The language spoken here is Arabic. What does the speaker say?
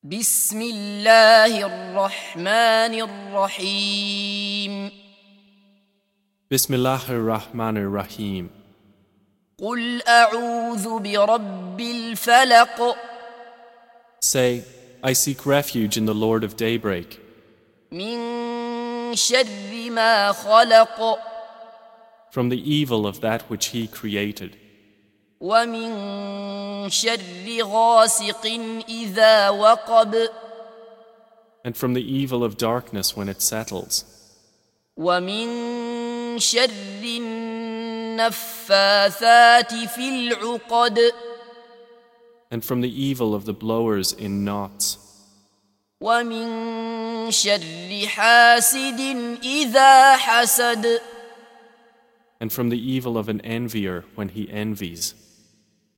بسم الله الرحمن الرحيم Bismillahir Rahmanir Rahim. قل أعوذ برب الفلق Say, I seek refuge in the Lord of Daybreak, من شر ما خلق from the evil of that which He created, ومن شر غاسق إذا وقب and from the evil of darkness when it settles, ومن شر النفاثات في العقد and from the evil of the blowers in knots, ومن شر حاسد إذا حسد and from the evil of an envier when he envies.